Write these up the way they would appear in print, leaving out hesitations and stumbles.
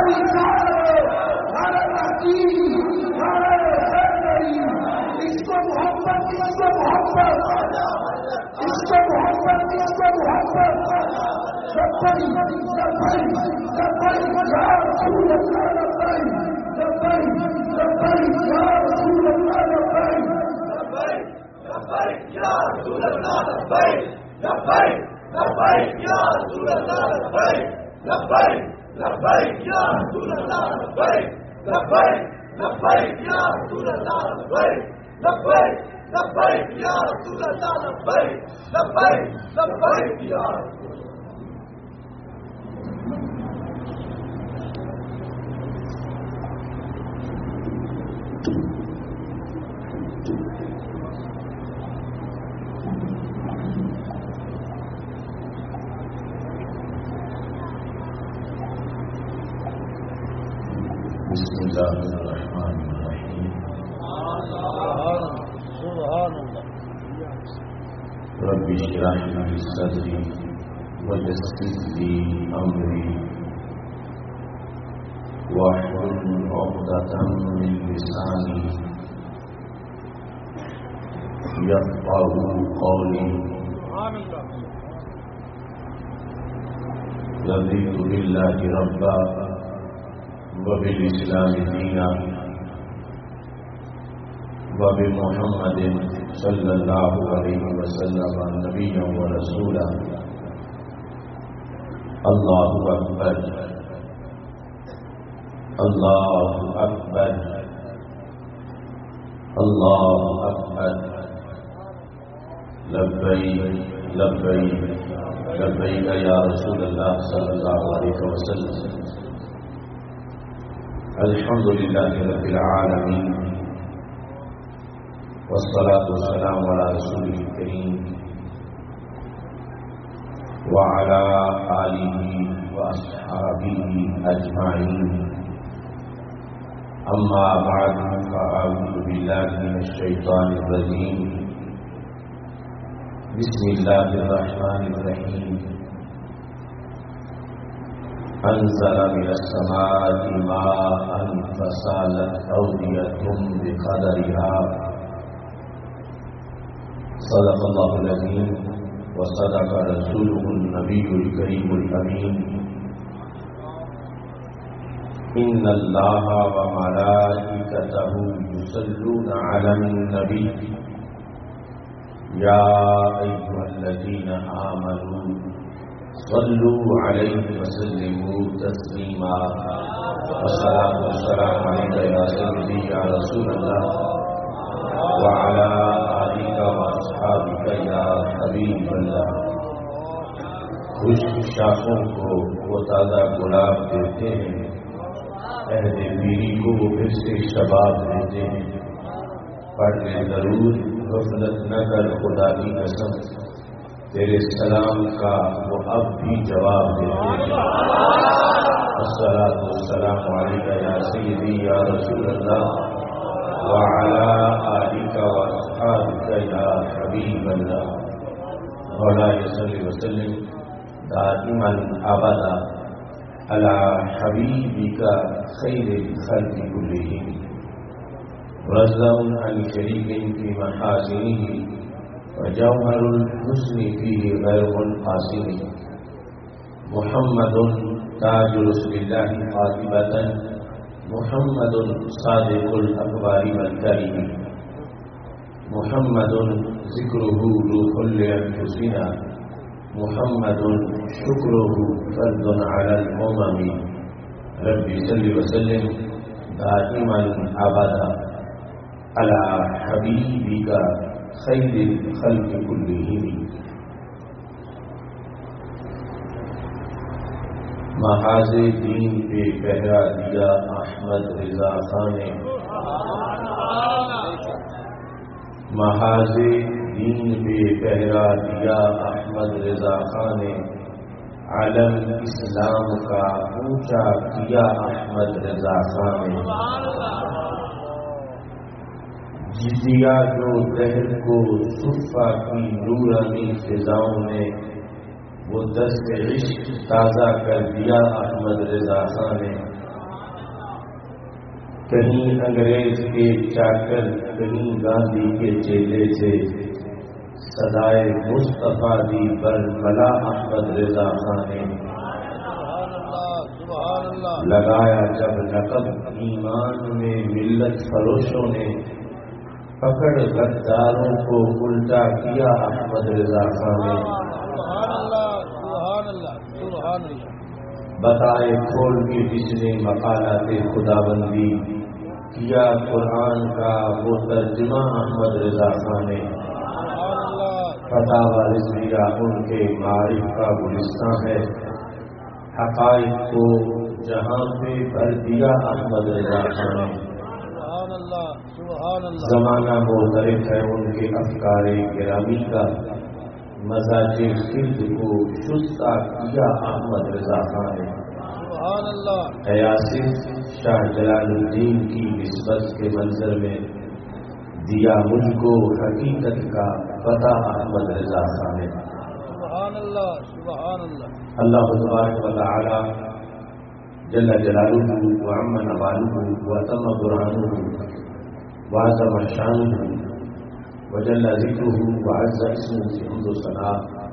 بسم الله الرحمن الرحيم. سبحان الله. رب اشرح لي صدري ويسر لي امري واحلل عقدة من لساني يفقهوا قولي. رضيت بالله ربا وبالإسلام دينا وبمحمد صلى الله عليه وسلم نبيا ورسولا. الله أكبر الله أكبر الله أكبر. لبيك لبيك لبيك يا رسول الله صلى الله عليه وسلم. الحمد لله رب العالمين والصلاة والسلام على رسوله الكريم وعلى آله وأصحابه أجمعين. أما بعد فأعوذ بالله من الشيطان الرجيم. بسم الله الرحمن الرحيم. أنزل من السماء ماء فسالت أودية بقدرها. صدق الله العظيم وصدق رسوله النبي الكريم الأمين. إن الله وملائكته يصلون على النبي يا أيها الذين آمنوا صلوا عليه وسلموا تسليما. والصلاة والسلام عليك يا سيدي يا رسول الله وعلى آلك وأصحابك يا حبيب الله. خشک شاخوں کو وہ تازہ گلاب دیتے ہیں، عہد پیری کو وہ پھر سے شباب دیتے ہیں. پڑھ لے ضرور غفلت نہ کر خدا کی قسم، تیرے سلام کا وہ اب بھی جواب دیتے ہیں. الصلاۃ والسلام علیک یا سیدی یا رسول اللہ وعلی آلک واصحابک یا حبیب اللہ. مولانا صلی وسلم دائما ابدا علی حبیبک خیر الخلق کلہم رضا عن شریک فی محاسنہ وجوهر الحسن فيه غير منقسم. محمد تاج رسول الله قاطبة، محمد صادق الأخبار والكريم، محمد ذكره روح لأنفسنا، محمد شكره فرد على الأمم. ربي صل وسلم دائما أبدا على حبيبك خیر الخلق کلہم. محاذ دین پہ پہرا دیا احمد رضا خان نے، محاذ دین پہ پہرا دیا احمد رضا خان نے. عالم اسلام کا اونچا کیا احمد رضا خان نے. جزیا جو دہر کو صفا کی نورانی فضاؤں نے، وہ دست عشق تازہ کر دیا احمد رضا خان نے. کہیں انگریز کے چاکر، کہیں گاندھی کے چیلے تھے، صدائے مصطفیٰ دی بر ملا احمد رضا خان نے لگایا جب لقب ایمان میں ملت فروشوں نے، پکڑ غداروں کو الٹا کیا احمد رضا خان نے، بتائے کھول کے جس نے مقالات خدا بندی، کیا قرآن کا وہ ترجمہ احمد رضا خان نے، فتح رضویہ ان کے معارف کا گلستان ہے، حقائق کو جہاں پہ بھر دیا احمد رضا خان نے، زمانہ معترف ہے ان کے افکار گرامی کا، مزاج خلد کو شستہ کیا احمد رضا خان نے، ایاسر شاہ جلال الدین کی نسبت کے منظر میں دیا مجھ کو حقیقت کا پتہ احمد رضا خان نے۔ اللہ تبارک و تعالی جل جلالہ وعم نوالہ وتم برہانہ وعظم شانہ وجل ذکرہ وعز اسمہ کی حمد و ثنا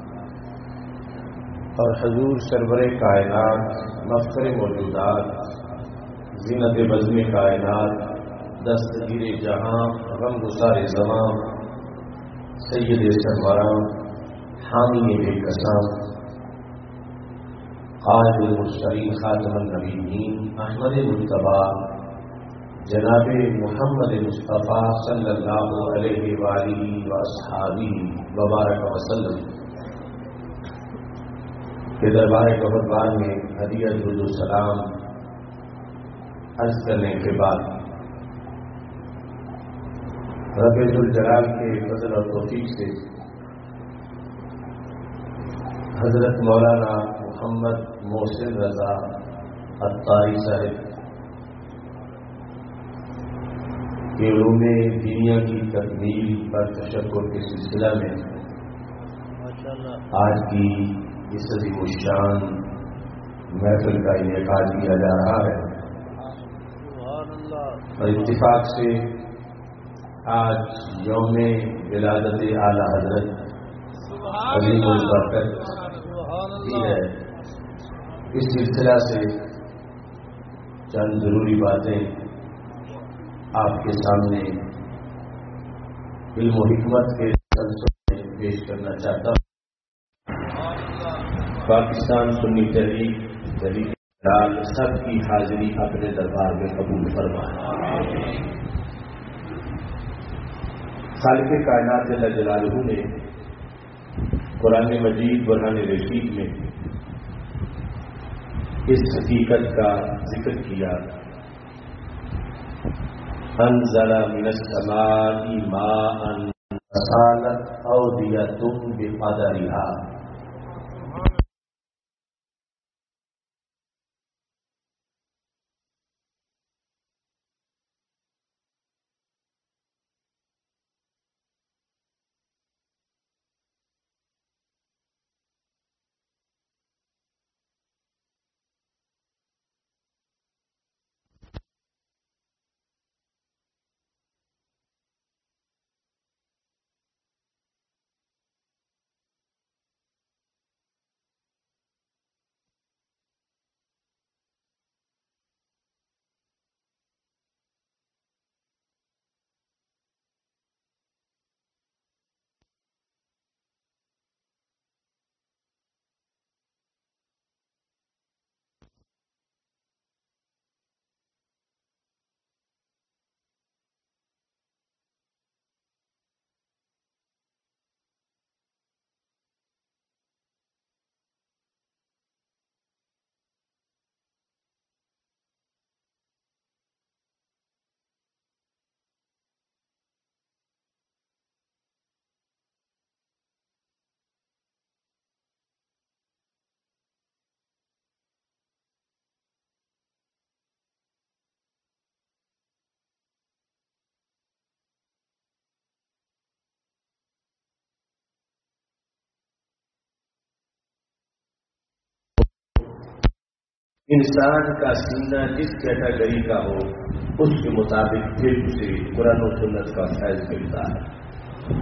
اور حضور سرور کائنات، مفخر موجودات، زینت بزم کائنات، دستگیر جہاں، غم گسار زماں، سید سروراں، حامی بے کساں، قائد المرسلین، خاتم النبیین، احمد مجتبی جناب محمد مصطفیٰ صلی اللہ علیہ وآلہ واصحابہ وبارک وسلم کے دربار قربان میں ہدیہ درود و سلام عرض کرنے کے بعد رب ذوالجلال کے فضل اور توفیق سے حضرت مولانا محمد محسن رضا عطاری صاحب کے علوم دینیا کی تکمیل پر تشکر کے سلسلہ میں آج کی اس عظیم الشان محفل کا انعقاد کیا جا رہا ہے، اور اتفاق سے آج یوم ولادت اعلی حضرت عظیم البرکت بھی ہے۔ اس سلسلہ سے چند ضروری باتیں آپ کے سامنے علم و حکمت کے سلسلے میں پیش کرنا چاہتا ہوں۔ پاکستان سنی تحریک جدید لال سب کی حاضری اپنے دربار میں قبول فرمائے۔ خالق کائنات جل جلالہ نے قرآن مجید برہان رشید میں اس حقیقت کا ذکر کیا، انزل من السماء ماء فسالت اودیۃ بقدرها۔ انسان کا سینہ جس کیٹیگری کا ہو اس کے مطابق پھر اسے قرآن و سنت کا فیض ملتا ہے۔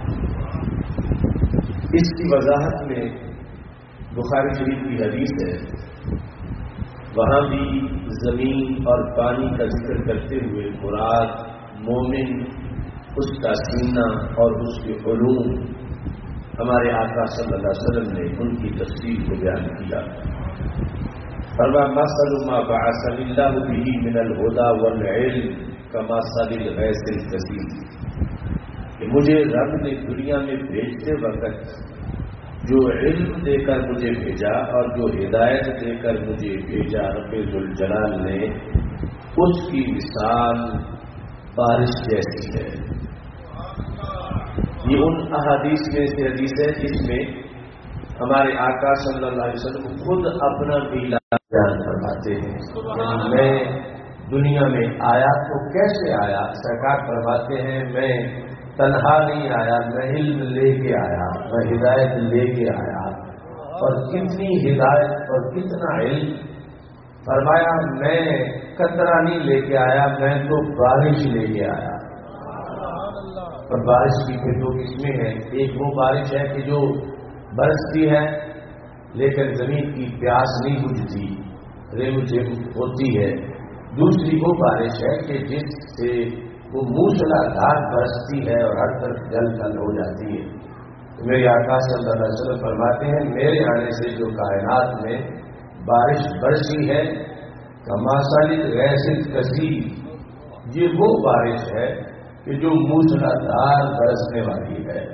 اس کی وضاحت میں بخاری شریف کی حدیث ہے، وہاں بھی زمین اور پانی کا ذکر کرتے ہوئے مراد مومن، اس کا سینہ اور اس کے علوم، ہمارے آقا صلی اللہ علیہ وسلم نے ان کی تفصیل کو بیان کیا۔ فرمایا مثل ما بعثني الله به من الهدى والعلم كمثل الغيث الكثير، کہ مجھے رب نے دنیا میں بھیجتے وقت جو علم دے کر مجھے بھیجا اور جو ہدایت دے کر مجھے بھیجا رب ذوالجلال نے، اس کی مثال بارش جیسی ہے۔ یہ ان احادیث میں سے حدیث ہے جس میں ہمارے آقا صلی اللہ علیہ وسلم خود اپنا میلاد بیان فرماتے ہیں۔ میں دنیا میں آیا تو کیسے آیا؟ سرکار فرماتے ہیں میں تنہا نہیں آیا، میں علم لے کے آیا، میں ہدایت لے کے آیا۔ اور کتنی ہدایت اور کتنا علم! فرمایا میں قطرہ نہیں لے کے آیا، میں تو بارش لے کے آیا۔ اور بارش کی پھر دو قسمیں ہیں، ایک وہ بارش ہے کہ جو برستی ہے لیکن زمین کی پیاس نہیں بجھتی، ریو جھم ہوتی ہے۔ دوسری وہ بارش ہے کہ جس سے وہ موسلادھار برستی ہے اور ہر طرف جل تل ہو جاتی ہے۔ تو میرے آقا صلی اللہ علیہ وسلم فرماتے ہیں میرے آنے سے جو کائنات میں بارش برسی ہے کمثل الغیث الکثیر، یہ وہ بارش ہے کہ جو موسلادھار برسنے والی ہے۔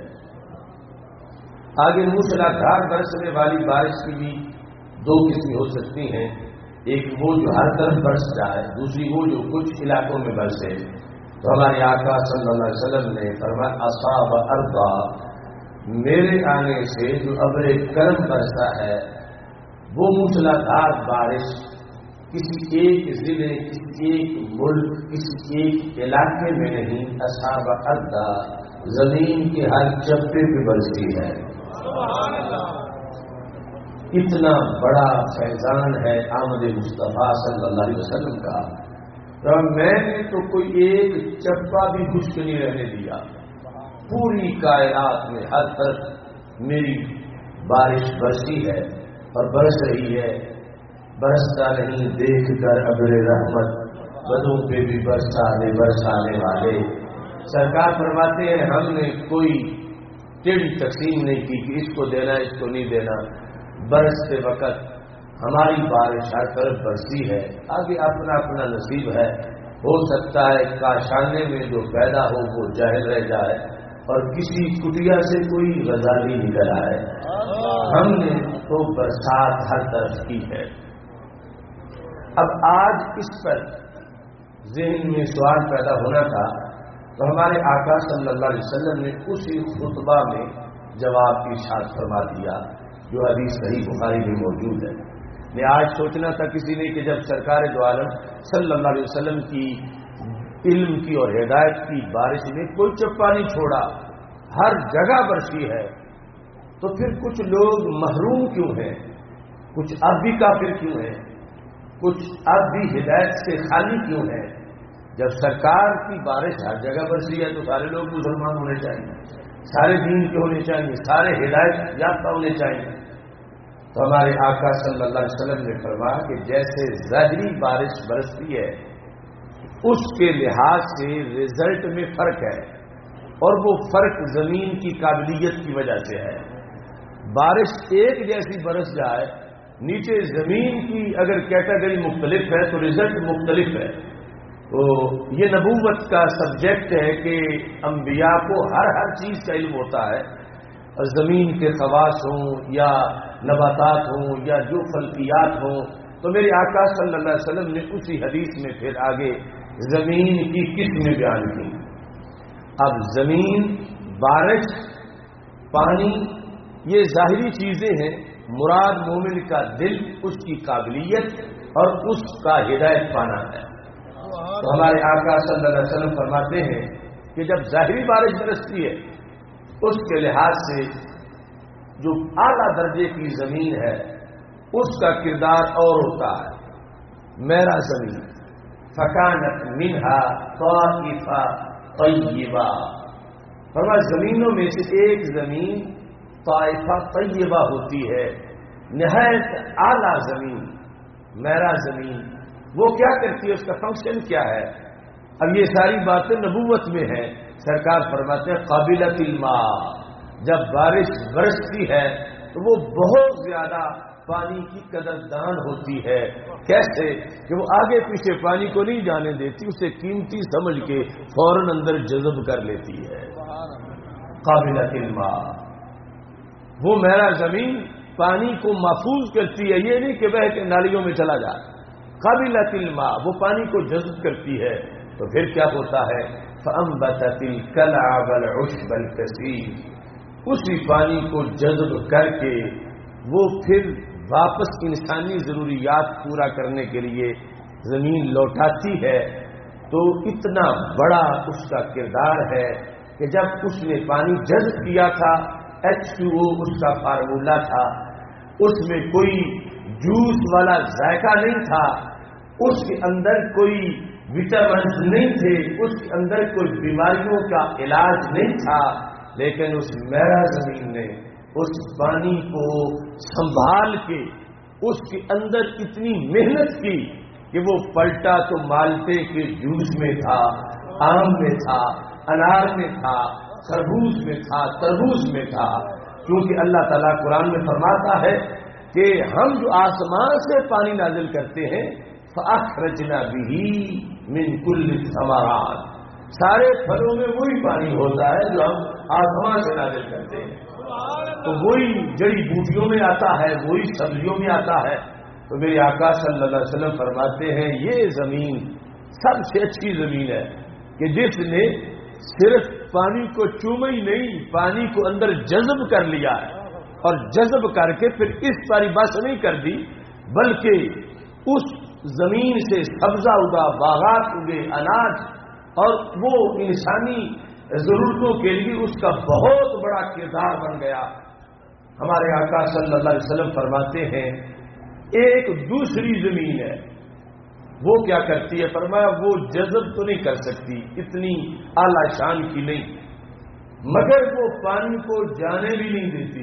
آگے موسلادھار برسنے والی بارش کی بھی دو قسمیں ہو سکتی ہیں، ایک وہ جو ہر طرف برس جائے، دوسری وہ جو کچھ علاقوں میں برسے۔ تو ہمارے آقا صلی اللہ علیہ وسلم نے فرمایا اصاب ارضا، میرے آنے سے جو ابر کرم برسا ہے وہ موسلادھار بارش کسی ایک ضلع، کسی ایک ملک، کسی ایک علاقے میں نہیں، اصاب ارضا زمین کے ہر چپے پہ برستی ہے۔ اتنا بڑا فیضان ہے آمد مصطفیٰ صلی اللہ علیہ وسلم کا، اور میں نے تو کوئی ایک چپا بھی خشک نہیں رہنے دیا، پوری کائنات میں ہر طرف میری بارش برسی ہے اور برس رہی ہے۔ برستا نہیں دیکھ کر ابر رحمت، بدوں پہ بھی برسانے والے۔ سرکار فرماتے ہیں ہم نے کوئی ٹیڑھی تقسیم نہیں کی کہ اس کو دینا اس کو نہیں دینا، برستے وقت ہماری بارش ہر طرف برسی ہے۔ آگے اپنا اپنا نصیب ہے، ہو سکتا ہے کاشانے میں جو پیدا ہو وہ جاہل رہ جائے اور کسی کٹیا سے کوئی غزالی نکل آئے۔ ہم نے تو برسات ہر طرف کی ہے۔ اب آج اس پر ذہن میں سوال پیدا ہونا تھا تو ہمارے آقا صلی اللہ علیہ وسلم نے اسی خطبہ میں جواب ارشاد فرما دیا جو حدیث صحیح بخاری میں موجود ہے۔ میں آج سوچنا تھا کسی نے کہ جب سرکار دو عالم صلی اللہ علیہ وسلم کی علم کی اور ہدایت کی بارش میں کوئی چپا نہیں چھوڑا، ہر جگہ برسی ہے، تو پھر کچھ لوگ محروم کیوں ہیں؟ کچھ اب بھی کافر کیوں ہیں؟ کچھ اب بھی ہدایت سے خالی کیوں ہیں؟ جب سرکار کی بارش ہر جگہ برسی ہے تو سارے لوگ مسلمان ہونے چاہیے، سارے دین کے ہونے چاہیے، سارے ہدایت یافتہ ہونے چاہیے۔ تو ہمارے آقا صلی اللہ علیہ وسلم نے فرمایا کہ جیسے ظاہری بارش برستی ہے اس کے لحاظ سے رزلٹ میں فرق ہے، اور وہ فرق زمین کی قابلیت کی وجہ سے ہے۔ بارش ایک جیسی برس جائے، نیچے زمین کی اگر کیٹیگری مختلف ہے تو رزلٹ مختلف ہے۔ تو یہ نبوت کا سبجیکٹ ہے کہ انبیاء کو ہر چیز کا علم ہوتا ہے، اور زمین کے خواص ہوں یا نباتات ہوں یا جو فلکیات ہوں۔ تو میرے آقا صلی اللہ علیہ وسلم نے اسی حدیث میں پھر آگے زمین کی قسمیں بیان کی۔ اب زمین، بارش، پانی، یہ ظاہری چیزیں ہیں، مراد مومن کا دل، اس کی قابلیت اور اس کا ہدایت پانا ہے۔ تو ہمارے آقا صلی اللہ علیہ وسلم فرماتے ہیں کہ جب ظاہری بارش برستی ہے اس کے لحاظ سے جو اعلیٰ درجے کی زمین ہے اس کا کردار اور ہوتا ہے، میرا زمین فکانت منہا طائفہ طیبہ، فرمایا زمینوں میں سے ایک زمین طائفہ طیبہ ہوتی ہے، نہایت اعلیٰ زمین، میرا زمین۔ وہ کیا کرتی ہے، اس کا فنکشن کیا ہے؟ اب یہ ساری باتیں نبوت میں ہیں۔ سرکار فرماتے ہیں قابلۃ الماء، جب بارش برستی ہے تو وہ بہت زیادہ پانی کی قدردان ہوتی ہے۔ کیسے کہ وہ آگے پیچھے پانی کو نہیں جانے دیتی، اسے قیمتی سمجھ کے فوراً اندر جذب کر لیتی ہے۔ قابلۃ الماء، وہ میرا زمین پانی کو محفوظ کرتی ہے، یہ نہیں کہ بہہ کے نالیوں میں چلا جائے۔ قابلۃ الماء، وہ پانی کو جذب کرتی ہے۔ تو پھر کیا ہوتا ہے؟ فَأَنبَتَتِ الْكَلْعَ وَالْعُشْبَ الْكَثِيرَ، اسی پانی کو جذب کر کے وہ پھر واپس انسانی ضروریات پورا کرنے کے لیے زمین لوٹاتی ہے۔ تو اتنا بڑا اس کا کردار ہے کہ جب اس نے پانی جذب کیا تھا، H2O اس کا فارمولہ تھا، اس میں کوئی جوس والا ذائقہ نہیں تھا، اس کے اندر کوئی وٹامنز نہیں تھے، اس کے اندر کوئی بیماریوں کا علاج نہیں تھا، لیکن اس میرا زمین نے اس پانی کو سنبھال کے اس کے اندر اتنی محنت کی کہ وہ پلٹا تو مالٹے کے جوس میں تھا، آم میں تھا، انار میں تھا، خربوز میں تھا، تربوز میں تھا۔ کیونکہ اللہ تعالیٰ قرآن میں فرماتا ہے کہ ہم جو آسمان سے پانی نازل کرتے ہیں فَأَخْرَجْنَا بِهِ مِن كُلِّ الثَّمَرَاتِ، سارے پھلوں میں وہی پانی ہوتا ہے جو ہم آسمان سے نازل کرتے ہیں، تو وہی جڑی بوٹیوں میں آتا ہے، وہی سبزیوں میں آتا ہے۔ تو میرے آقا صلی اللہ علیہ وسلم فرماتے ہیں یہ زمین سب سے اچھی زمین ہے کہ جس نے صرف پانی کو چوما ہی نہیں، پانی کو اندر جذب کر لیا ہے، اور جذب کر کے پھر اس پاری بس نہیں کر دی، بلکہ اس زمین سے سبزہ اگا، باغات اگے، اناج، اور وہ انسانی ضرورتوں کے لیے اس کا بہت بڑا کردار بن گیا۔ ہمارے آقا صلی اللہ علیہ وسلم فرماتے ہیں ایک دوسری زمین ہے، وہ کیا کرتی ہے؟ فرمایا وہ جذب تو نہیں کر سکتی، اتنی اعلی شان کی نہیں، مگر وہ پانی کو جانے بھی نہیں دیتی۔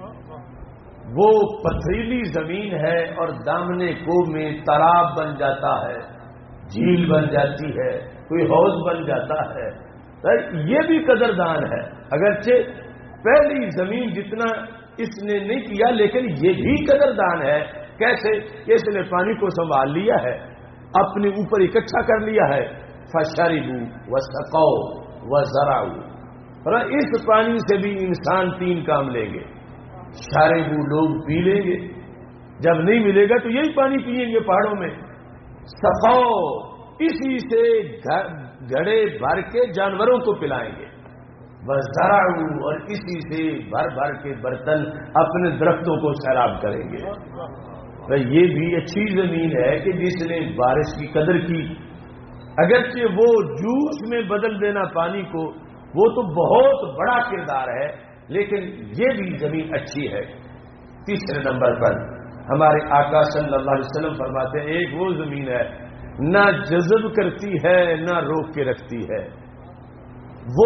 وہ پتھریلی زمین ہے اور دامنے کو میں تالاب بن جاتا ہے، جھیل بن جاتی ہے، کوئی حوض بن جاتا ہے۔ یہ بھی قدردان ہے، اگرچہ پہلی زمین جتنا اس نے نہیں کیا، لیکن یہ بھی قدردان ہے۔ کیسے کہ اس نے پانی کو سنبھال لیا ہے، اپنے اوپر اکٹھا کر لیا ہے۔ فَشَرِبُوا وَسَقَوْا وَزَرَعُوا، اور اس پانی سے بھی انسان تین کام لیں گے۔ شاربو لوگ پی لیں گے، جب نہیں ملے گا تو یہی پانی پیئیں گے پہاڑوں میں۔ سقاؤ، اسی سے گھڑے بھر کے جانوروں کو پلائیں گے۔ وزرعوا، اور اسی سے بھر بھر کے برتن اپنے درختوں کو سیراب کریں گے۔ تو یہ بھی اچھی زمین ہے کہ جس نے بارش کی قدر کی، اگرچہ وہ جوس میں بدل دینا پانی کو وہ تو بہت بڑا کردار ہے، لیکن یہ بھی زمین اچھی ہے۔ تیسرے نمبر پر ہمارے آقا صلی اللہ علیہ وسلم فرماتے ہیں ایک وہ زمین ہے نہ جذب کرتی ہے نہ روک کے رکھتی ہے، وہ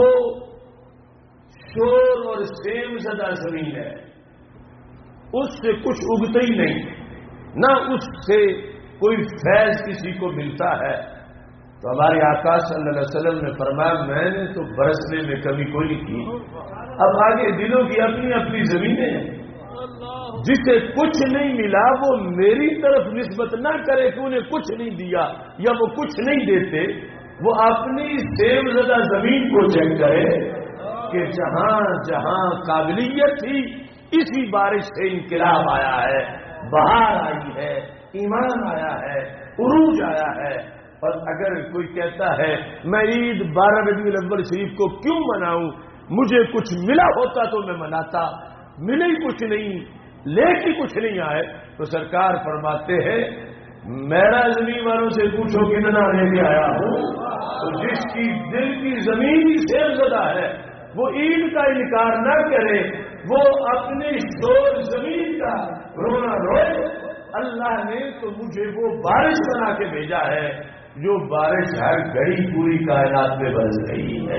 شور اور سیم زدہ زمین ہے، اس سے کچھ اگتا ہی نہیں، نہ اس سے کوئی فیض کسی کو ملتا ہے۔ تو ہمارے آقا صلی اللہ علیہ وسلم نے فرمایا میں نے تو برسنے میں کمی کوئی نہیں کی، اب آگے دلوں کی اپنی اپنی زمینیں ہیں، جسے کچھ نہیں ملا وہ میری طرف نسبت نہ کرے کہ انہیں کچھ نہیں دیا یا وہ کچھ نہیں دیتے، وہ اپنی سیب زدہ زمین کو چیک کرے کہ جہاں جہاں قابلیت تھی اسی بارش سے انقلاب آیا ہے، بہار آئی ہے، ایمان آیا ہے، عروج آیا ہے۔ اور اگر کوئی کہتا ہے میں عید 12 ربیع الاول شریف کو کیوں مناؤں، مجھے کچھ ملا ہوتا تو میں مناتا، ملے ہی کچھ نہیں، لے کے کچھ نہیں آئے، تو سرکار فرماتے ہیں میرا زمین والوں سے پوچھو کتنا لے کے آیا ہوں، تو جس کی دل کی زمین ہی سیب زدہ ہے وہ عید کا انکار نہ کرے، وہ اپنی شور زمین کا رونا روئے، اللہ نے تو مجھے وہ بارش بنا کے بھیجا ہے جو بارش ہر گھڑی پوری کائنات میں برس رہی ہے۔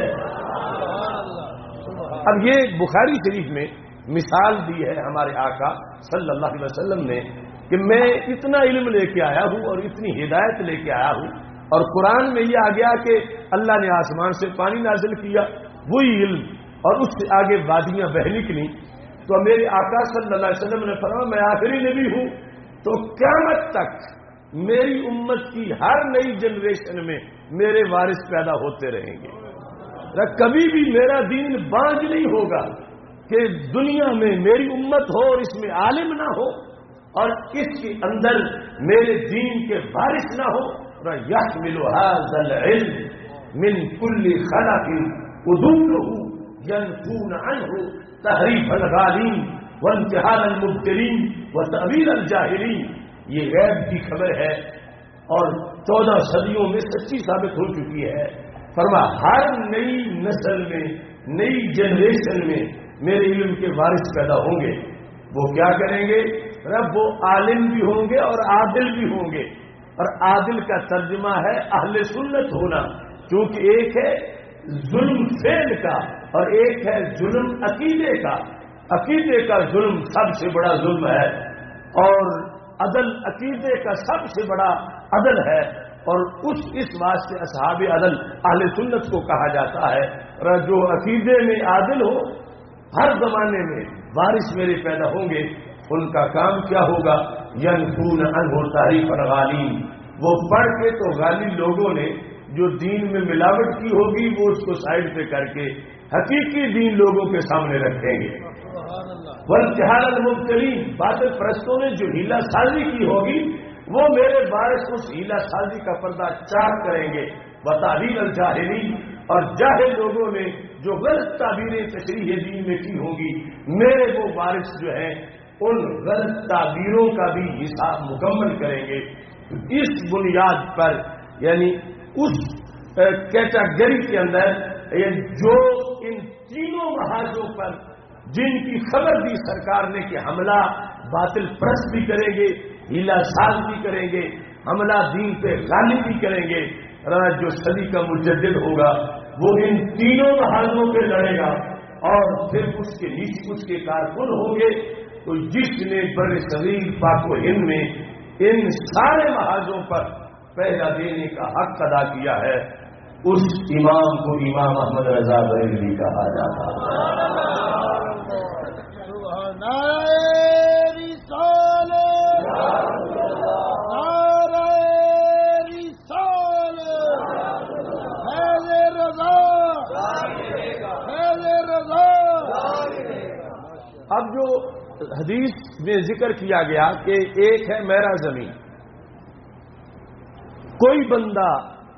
اب یہ بخاری شریف میں مثال دی ہے ہمارے آقا صلی اللہ علیہ وسلم نے کہ میں اتنا علم لے کے آیا ہوں اور اتنی ہدایت لے کے آیا ہوں، اور قرآن میں یہ آ گیا کہ اللہ نے آسمان سے پانی نازل کیا، وہی علم، اور اس سے آگے وادیاں بہ نکلی۔ تو میرے آقا صلی اللہ علیہ وسلم نے فرمایا میں آخری نبی ہوں، تو قیامت تک میری امت کی ہر نئی جنریشن میں میرے وارث پیدا ہوتے رہیں گے۔ کبھی بھی میرا دین بانج نہیں ہوگا کہ دنیا میں میری امت ہو اور اس میں عالم نہ ہو اور اس کے اندر میرے دین کے وارث نہ ہو۔ يحمل هذا العلم من كل خلق ودوره ينفون عنه تحریف الغالین وامتحان المبتلین وتأویل الجاہلین۔ یہ غیب کی خبر ہے اور 14 صدیوں میں سچی ثابت ہو چکی ہے۔ فرما ہر نئی نسل میں، نئی جنریشن میں میرے علم کے وارث پیدا ہوں گے۔ وہ کیا کریں گے؟ رب وہ عالم بھی ہوں گے اور عادل بھی ہوں گے، اور عادل کا ترجمہ ہے اہل سنت ہونا، کیونکہ ایک ہے ظلم فعل کا اور ایک ہے ظلم عقیدے کا۔ عقیدے کا ظلم سب سے بڑا ظلم ہے، اور عدل عقیدے کا سب سے بڑا عدل ہے، اور اس واسطے اصحاب عدل اہل سنت کو کہا جاتا ہے۔ اور جو عقیدے میں عادل ہو، ہر زمانے میں وارث میرے پیدا ہوں گے۔ ان کا کام کیا ہوگا؟ ینفون عنہ تحریف الغالین، وہ پڑھ کے تو غالی لوگوں نے جو دین میں ملاوٹ کی ہوگی وہ اس کو سائڈ پہ کر کے حقیقی دین لوگوں کے سامنے رکھیں گے۔ وامتحان المبتلین، باطل پرستوں نے جو ہیلا سازی کی ہوگی وہ میرے وارث اس ہیلا سازی کا پردہ چاک کریں گے۔ وتأویل الجاہلین، اور جاہل لوگوں نے جو غلط تعبیریں تشریح دین میں کی ہوں گی میرے وہ وارث جو ہیں ان غلط تعبیروں کا بھی حساب مکمل کریں گے۔ اس بنیاد پر یعنی اس کیٹاگری کے اندر یعنی جو ان تینوں محاذوں پر جن کی خبر دی سرکار نے کہ حملہ باطل پرست بھی کریں گے، ہیلا ساز بھی کریں گے، حملہ دین پہ غالب بھی کریں گے، جو صدی کا مجدد ہوگا وہ ان تینوں محاذوں پہ لڑے گا، اور پھر اس کے نیچے اس کے کارکن ہوں گے۔ تو جس نے بر صغیر پاک و ہند میں ان سارے محاذوں پر پہرا دینے کا حق ادا کیا ہے اس امام کو امام احمد رضا بریلوی کہا جاتا ہے۔ اب جو حدیث میں ذکر کیا گیا کہ ایک ہے میرا زمین، کوئی بندہ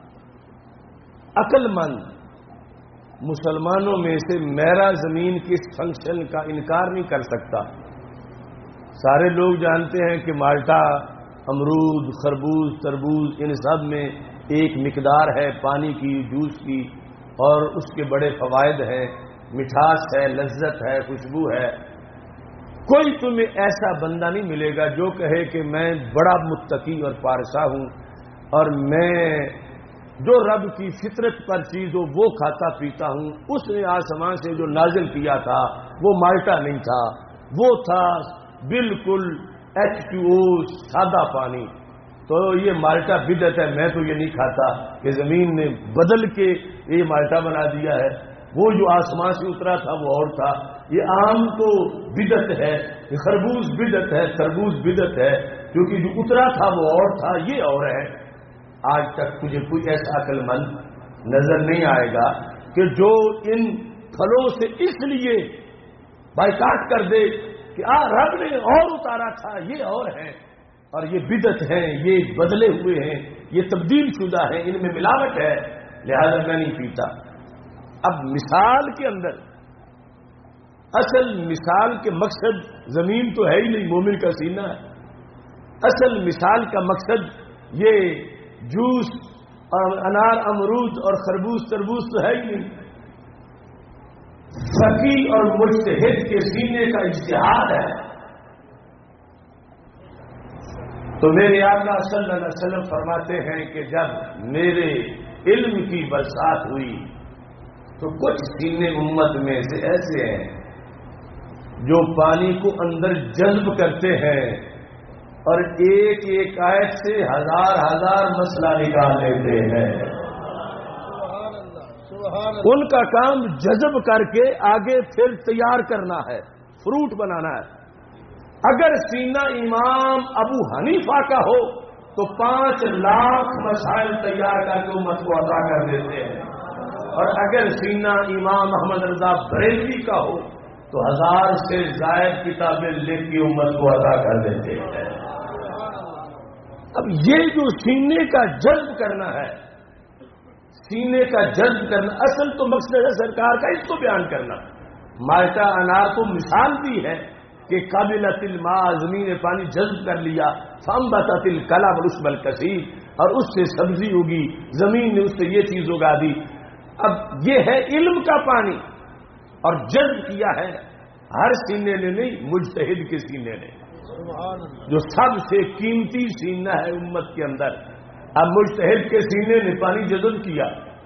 عقل مند مسلمانوں میں سے میرا زمین کے اس فنکشن کا انکار نہیں کر سکتا۔ سارے لوگ جانتے ہیں کہ مالٹا، امرود، خربوز، تربوز ان سب میں ایک مقدار ہے پانی کی، جوس کی، اور اس کے بڑے فوائد ہیں، مٹھاس ہے، لذت ہے، خوشبو ہے۔ کوئی تمہیں ایسا بندہ نہیں ملے گا جو کہے کہ میں بڑا متقی اور پارسا ہوں اور میں جو رب کی فطرت پر چیز ہو وہ کھاتا پیتا ہوں۔ اس نے آسمان سے جو نازل کیا تھا وہ مالٹا نہیں تھا، وہ تھا بالکل H2O سادہ پانی۔ تو یہ مالٹا بدعت ہے، میں تو یہ نہیں کھاتا کہ زمین نے بدل کے یہ مالٹا بنا دیا ہے، وہ جو آسمان سے اترا تھا وہ اور تھا۔ یہ آم تو بدعت ہے، یہ خربوز بدعت ہے، تربوز بدعت ہے، کیونکہ جو اترا تھا وہ اور تھا، یہ اور ہے۔ آج تک مجھے کوئی ایسا عقل مند نظر نہیں آئے گا کہ جو ان پھلوں سے اس لیے بائیکاٹ کر دے کہ رب نے اور اتارا تھا، یہ اور ہے، اور یہ بدعت ہیں، یہ بدلے ہوئے ہیں، یہ تبدیل شدہ ہیں، ان میں ملاوٹ ہے، لہذا میں نہیں پیتا۔ اب مثال کے اندر اصل مثال کے مقصد زمین تو ہے ہی نہیں، مومن کا سینہ ہے۔ اصل مثال کا مقصد یہ جوس اور انار، امرود اور خربوز، تربوز تو ہے ہی نہیں۔ فقیہ اور مجتہد کے سینے کا اجتہاد ہے۔ تو میرے آقا صلی اللہ علیہ وسلم فرماتے ہیں کہ جب میرے علم کی برسات ہوئی تو کچھ سینے امت میں سے ایسے ہیں جو پانی کو اندر جذب کرتے ہیں اور ایک ایک آیت سے ہزار مسئلہ نکال لیتے ہیں. ان کا کام جذب کر کے آگے پھر تیار کرنا ہے، فروٹ بنانا ہے. اگر سینہ امام ابو حنیفہ کا ہو تو 5 لاکھ مسائل تیار کر کے امت کو عطا کر دیتے ہیں، اور اگر سینہ امام احمد رضا بریلوی کا ہو تو 1000 سے زائد کتابیں لکھ کے امت کو عطا کر دیتے ہیں. اب یہ جو سینے کا جذب کرنا ہے، سینے کا جذب کرنا، اصل تو مقصد ہے سرکار کا اس کو بیان کرنا. مائٹا انار کو مثال دی ہے کہ قابلۃ الماء، زمین نے پانی جذب کر لیا، فانبتت الکلى والعشب الکثیر، اور اس سے سبزی اگی، زمین نے اس سے یہ چیز اگا دی. اب یہ ہے علم کا پانی، اور جذب کیا ہے ہر سینے نے نہیں، مجتہد کے سینے نے، جو سب سے قیمتی سینہ ہے امت کے اندر. اب مجتہد کے سینے نے پانی جذب کیا،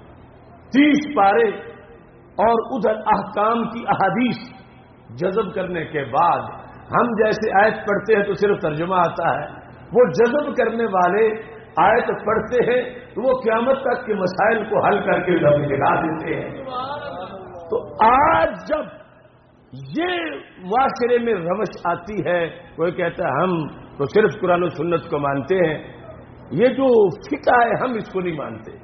30 پارے اور ادھر احکام کی احادیث جذب کرنے کے بعد ہم جیسے آیت پڑھتے ہیں تو صرف ترجمہ آتا ہے، وہ جذب کرنے والے آیت پڑھتے ہیں تو وہ قیامت تک کے مسائل کو حل کر کے لفظ دکھا دیتے ہیں. تو آج جب یہ معاشرے میں روش آتی ہے، کوئی کہتا ہے ہم تو صرف قرآن و سنت کو مانتے ہیں، یہ جو فقہ ہے ہم اس کو نہیں مانتے.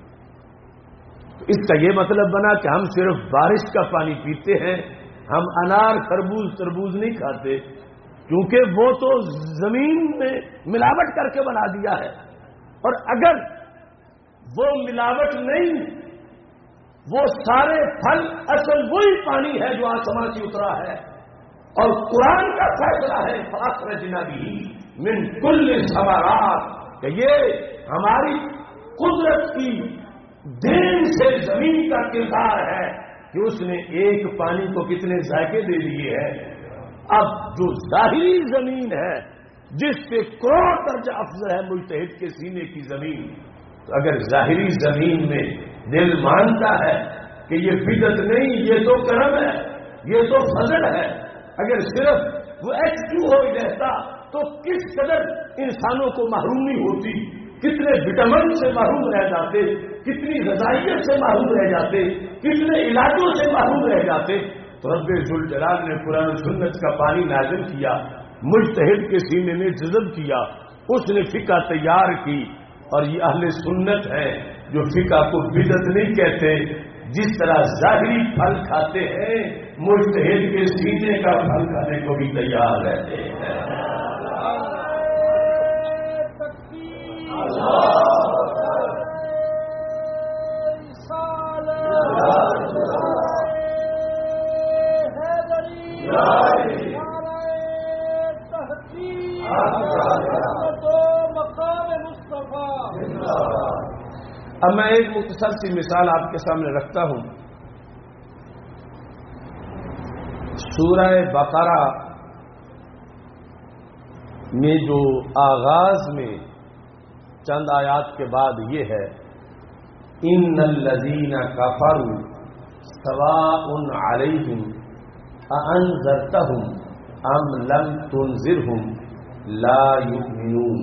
تو اس کا یہ مطلب بنا کہ ہم صرف بارش کا پانی پیتے ہیں، ہم انار خربوز تربوز نہیں کھاتے، کیونکہ وہ تو زمین میں ملاوٹ کر کے بنا دیا ہے. اور اگر وہ ملاوٹ نہیں، وہ سارے پھل اصل وہی پانی ہے جو آسمان سے اترا ہے، اور قرآن کا فیصلہ ہے فاخرجنا بھی من کل ثمرات، کہ یہ ہماری قدرت کی دین سے زمین کا کردار ہے کہ اس نے ایک پانی کو کتنے ذائقے دے دیے ہیں. اب جو ظاہری زمین ہے جس سے کروڑ درجہ افضل ہے مجتہد کے سینے کی زمین، تو اگر ظاہری زمین میں دل مانتا ہے کہ یہ بدعت نہیں، یہ تو کرم ہے، یہ تو فضل ہے، اگر صرف وہ ایکٹیو ہو رہتا تو کس قدر انسانوں کو محرومی ہوتی، کتنے وٹامن سے محروم رہ جاتے، کتنی غذائیت سے محروم رہ جاتے، کتنے علاجوں سے محروم رہ جاتے. تو رب ذوالجلال نے قرآن و سنت کا پانی نازل کیا، مجتہد کے سینے نے جذب کیا، اس نے فقہ تیار کی. اور یہ اہل سنت ہے جو فقہ کو بدعت نہیں کہتے. جس طرح ظاہری پھل کھاتے ہیں، مجتہد کے سینے کا پھل کھانے کو بھی تیار رہتے ہیں. اب میں ایک مختصر سی مثال آپ کے سامنے رکھتا ہوں. سورہ بقرہ میں جو آغاز میں چند آیات کے بعد یہ ہے، ان الذین کفروا سواء علیہم اانذرتہم ام لم تنذرہم لا یؤمنون.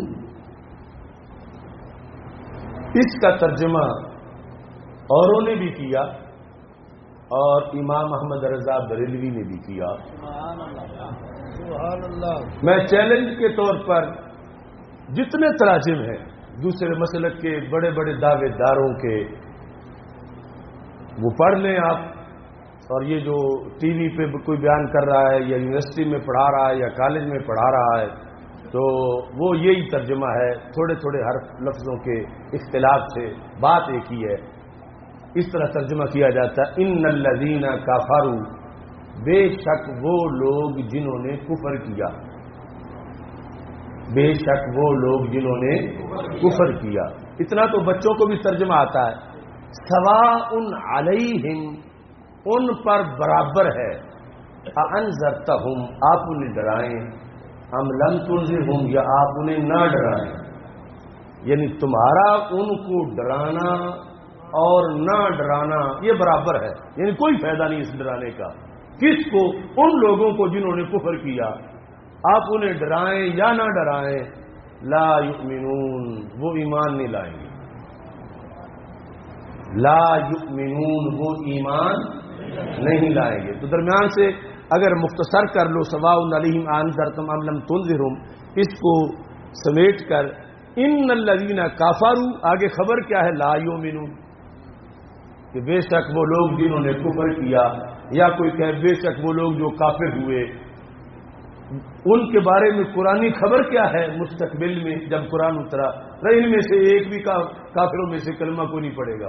اس کا ترجمہ اوروں نے بھی کیا اور امام احمد رضا بریلوی نے بھی کیا. سبحان اللہ. میں چیلنج کے طور پر جتنے تراجم ہیں دوسرے مسلک کے بڑے بڑے دعوے داروں کے، وہ پڑھ لیں آپ. اور یہ جو ٹی وی پہ کوئی بیان کر رہا ہے یا یونیورسٹی میں پڑھا رہا ہے یا کالج میں پڑھا رہا ہے تو وہ یہی ترجمہ ہے، تھوڑے تھوڑے حرف لفظوں کے اختلاف سے بات ایک ہی ہے. اس طرح ترجمہ کیا جاتا ہے، ان الذین کفروا، بے شک وہ لوگ جنہوں نے کفر کیا، بے شک وہ لوگ جنہوں نے کفر کیا. اتنا تو بچوں کو بھی ترجمہ آتا ہے. سواء علیہم، ان پر برابر ہے، انذرتہم، آپ انہیں ڈرائیں، ام لم تنذرہم یا آپ انہیں نہ ڈرائیں، یعنی تمہارا ان کو ڈرانا اور نہ ڈرانا یہ برابر ہے، یعنی کوئی فائدہ نہیں اس ڈرانے کا۔ کس کو؟ ان لوگوں کو جنہوں نے کفر کیا، آپ انہیں ڈرائیں یا نہ ڈرائیں، لا یؤمنون، وہ ایمان نہیں لائیں گے۔ لا یؤمنون، وہ ایمان نہیں لائیں گے۔ تو درمیان سے اگر مختصر کر لو سواء علیہم انذرتم ام لم تنذرہم، اس کو سمیٹ کر ان الذین کفروا، آگے خبر کیا ہے؟ لا یؤمنون، کہ بے شک وہ لوگ جنہوں نے کفر کیا، یا کوئی کہے بے شک وہ لوگ جو کافر ہوئے، ان کے بارے میں قرآنی خبر کیا ہے؟ مستقبل میں جب قرآن اترا ان میں سے ایک بھی کافروں میں سے کلمہ کو نہیں پڑے گا۔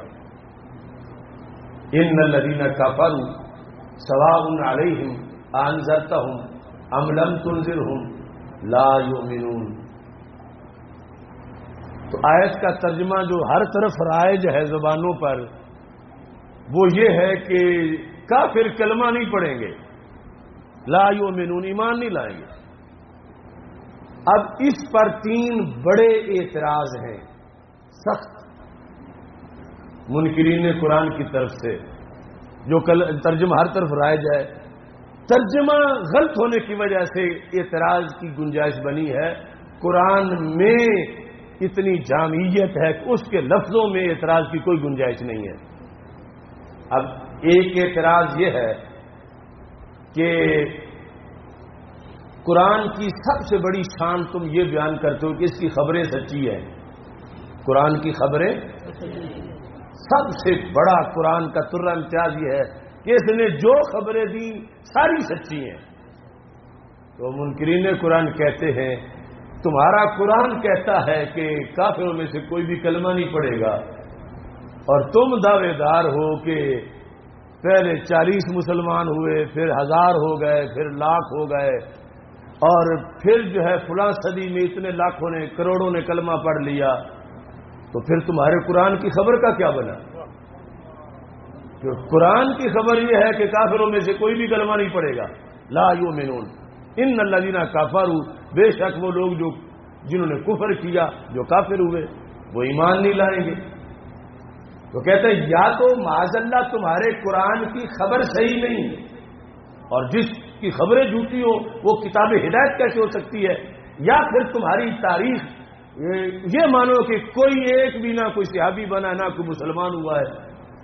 ان الذین کفروا سواء علیہم انذرتہم ام لم تنذرہم لا یؤمنون۔ تو آیت کا ترجمہ جو ہر طرف رائج ہے زبانوں پر وہ یہ ہے کہ کافر کلمہ نہیں پڑھیں گے، لا یؤمنون، ایمان نہیں لائیں گے۔ اب اس پر 3 بڑے اعتراض ہیں سخت منکرین قرآن کی طرف سے، جو ترجمہ ہر طرف رائج ہے۔ ترجمہ غلط ہونے کی وجہ سے اعتراض کی گنجائش بنی ہے، قرآن میں اتنی جامعیت ہے کہ اس کے لفظوں میں اعتراض کی کوئی گنجائش نہیں ہے۔ اب ایک اعتراض یہ ہے کہ قرآن کی سب سے بڑی شان تم یہ بیان کرتے ہو کہ اس کی خبریں سچی ہیں۔ قرآن کی خبریں سب سے بڑا قرآن کا ترہ امتیاز یہ ہے کہ اس نے جو خبریں دی ساری سچی ہیں۔ تو منکرین قرآن کہتے ہیں تمہارا قرآن کہتا ہے کہ کافروں میں سے کوئی بھی کلمہ نہیں پڑھے گا، اور تم دعوے دار ہو کہ پہلے 40 مسلمان ہوئے، پھر 1000 ہو گئے، پھر لاکھ ہو گئے، اور پھر جو ہے فلاں صدی میں اتنے لاکھوں نے کروڑوں نے کلمہ پڑھ لیا، تو پھر تمہارے قرآن کی خبر کا کیا بنا؟ کہ قرآن کی خبر یہ ہے کہ کافروں میں سے کوئی بھی کلمہ نہیں پڑھے گا۔ لا یؤمنون ان الذین کفروا، بے شک وہ لوگ جو جنہوں نے کفر کیا، جو کافر ہوئے، وہ ایمان نہیں لائیں گے۔ تو کہتے ہیں یا تو معاذ اللہ تمہارے قرآن کی خبر صحیح نہیں، اور جس کی خبریں جھوٹی ہو وہ کتاب ہدایت کیسے ہو سکتی ہے، یا پھر تمہاری تاریخ یہ مانو کہ کوئی ایک بھی نہ کوئی صحابی بنا، نہ کوئی مسلمان ہوا ہے،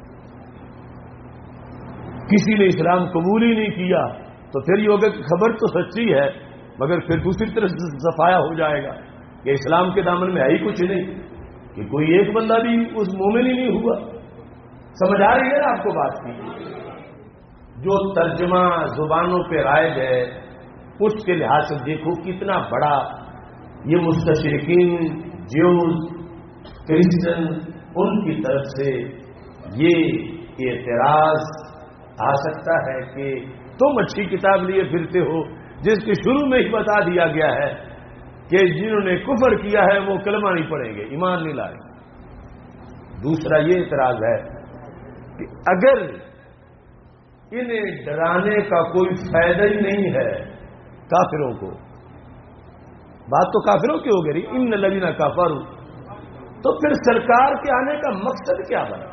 کسی نے اسلام قبول ہی نہیں کیا، تو پھر یہ ہوگا کہ خبر تو سچی ہے مگر پھر دوسری طرف صفایا ہو جائے گا کہ اسلام کے دامن میں ہے ہی کچھ نہیں، کہ کوئی ایک بندہ بھی اس مومن ہی نہیں ہوا۔ سمجھ آ رہی ہے نا آپ کو بات کی؟ جو ترجمہ زبانوں پہ رائج ہے اس کے لحاظ سے دیکھو کتنا بڑا یہ مستشرقین، جیوز، کرسچن، ان کی طرف سے یہ اعتراض آ سکتا ہے کہ تم اچھی کتاب لیے پھرتے ہو جس کے شروع میں ہی بتا دیا گیا ہے کہ جنہوں نے کفر کیا ہے وہ کلمہ نہیں پڑھیں گے، ایمان نہیں لائیں گے۔ دوسرا یہ اعتراض ہے کہ اگر انہیں ڈرانے کا کوئی فائدہ ہی نہیں ہے کافروں کو، بات تو کافروں کی ہو گئی، ان الذین کفروا، تو پھر سرکار کے آنے کا مقصد کیا بنا؟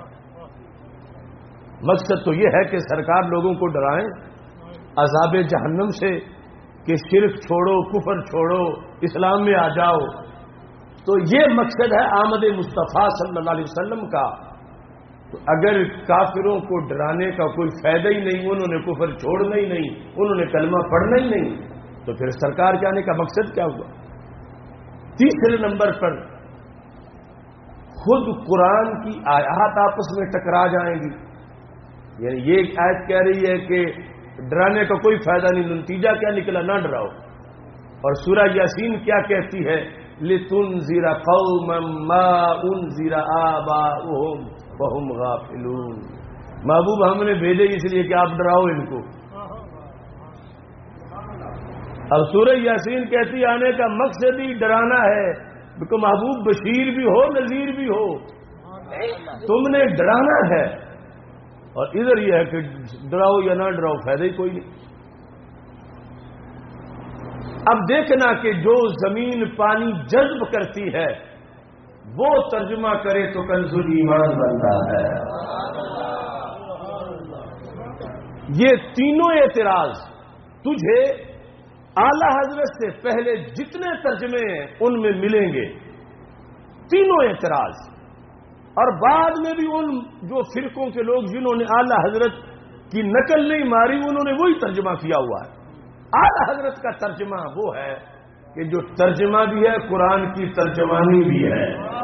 مقصد تو یہ ہے کہ سرکار لوگوں کو ڈرائیں عذاب جہنم سے کہ شرک چھوڑو، کفر چھوڑو، اسلام میں آ جاؤ۔ تو یہ مقصد ہے آمد مصطفیٰ صلی اللہ علیہ وسلم کا۔ تو اگر کافروں کو ڈرانے کا کوئی فائدہ ہی نہیں، انہوں نے کفر چھوڑنا ہی نہیں، انہوں نے کلمہ پڑھنا ہی نہیں، تو پھر سرکار کے آنے کا مقصد کیا ہوا؟ تیسرے نمبر پر خود قرآن کی آیات آپس میں ٹکرا جائیں گی، یعنی یہ آیت کہہ رہی ہے کہ ڈرانے کا کوئی فائدہ نہیں، نتیجہ کیا نکلا؟ نہ ڈراؤ۔ اور سورہ یاسین کیا کہتی ہے؟ لِتُنذِرَ قَوْمًا مَا أُنذِرَ آبَاؤُهُمْ وَهُمْ غَافِلُونَ۔ محبوب ہم نے بھیجے اس لیے کہ آپ ڈراؤ ان کو۔ اب سورہ یاسین کہتی آنے کا مقصد ہی ڈرانا ہے، کہ محبوب بشیر بھی ہو، نذیر بھی ہو، تم نے ڈرانا ہے۔ اور ادھر یہ ہے کہ ڈراؤ یا نہ ڈراؤ، فائدہ ہی کوئی نہیں۔ اب دیکھنا کہ جو زمین پانی جذب کرتی ہے وہ ترجمہ کرے تو کنز ایمان بنتا ہے. یہ تینوں اعتراض تجھے اعلی حضرت سے پہلے جتنے ترجمے ہیں ان میں ملیں گے، تینوں اعتراض. اور بعد میں بھی ان جو فرقوں کے لوگ جنہوں نے اعلی حضرت کی نقل نہیں ماری انہوں نے وہی ترجمہ کیا ہوا ہے. اعلی حضرت کا ترجمہ وہ ہے کہ جو ترجمہ بھی ہے قرآن کی ترجمانی بھی ہے،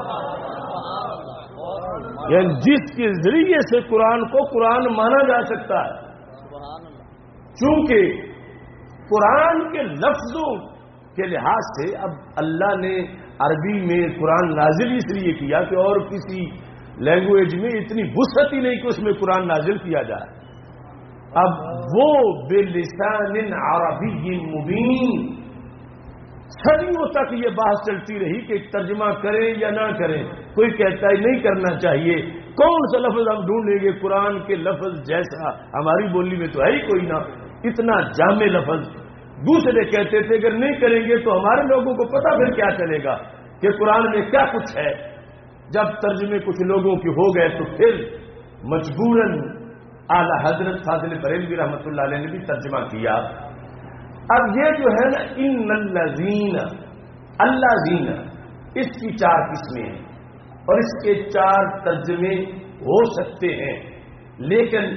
یعنی جس کے ذریعے سے قرآن کو قرآن مانا جا سکتا ہے. چونکہ قرآن کے لفظوں کے لحاظ سے اب اللہ نے عربی میں قرآن نازل اس لیے کیا کہ اور کسی لینگویج میں اتنی وسعت ہی نہیں کہ اس میں قرآن نازل کیا جائے. اب وہ بلسان عربی مبین، صدیوں تک یہ بحث چلتی رہی کہ ترجمہ کریں یا نہ کریں. کوئی کہتا ہے نہیں کرنا چاہیے، کون سا لفظ ہم ڈھونڈیں گے قرآن کے لفظ جیسا، ہماری بولی میں تو ہے ہی کوئی نہ اتنا جامع لفظ. دوسرے کہتے تھے اگر نہیں کریں گے تو ہمارے لوگوں کو پتہ پھر کیا چلے گا کہ قرآن میں کیا کچھ ہے. جب ترجمے کچھ لوگوں کے ہو گئے تو پھر مجبوراً اعلی حضرت فاضل بریلوی رحمۃ اللہ علیہ نے بھی ترجمہ کیا. اب یہ جو ہے نا ان الذین، الذین، اس کی 4 قسمیں ہیں اور اس کے 4 ترجمے ہو سکتے ہیں. لیکن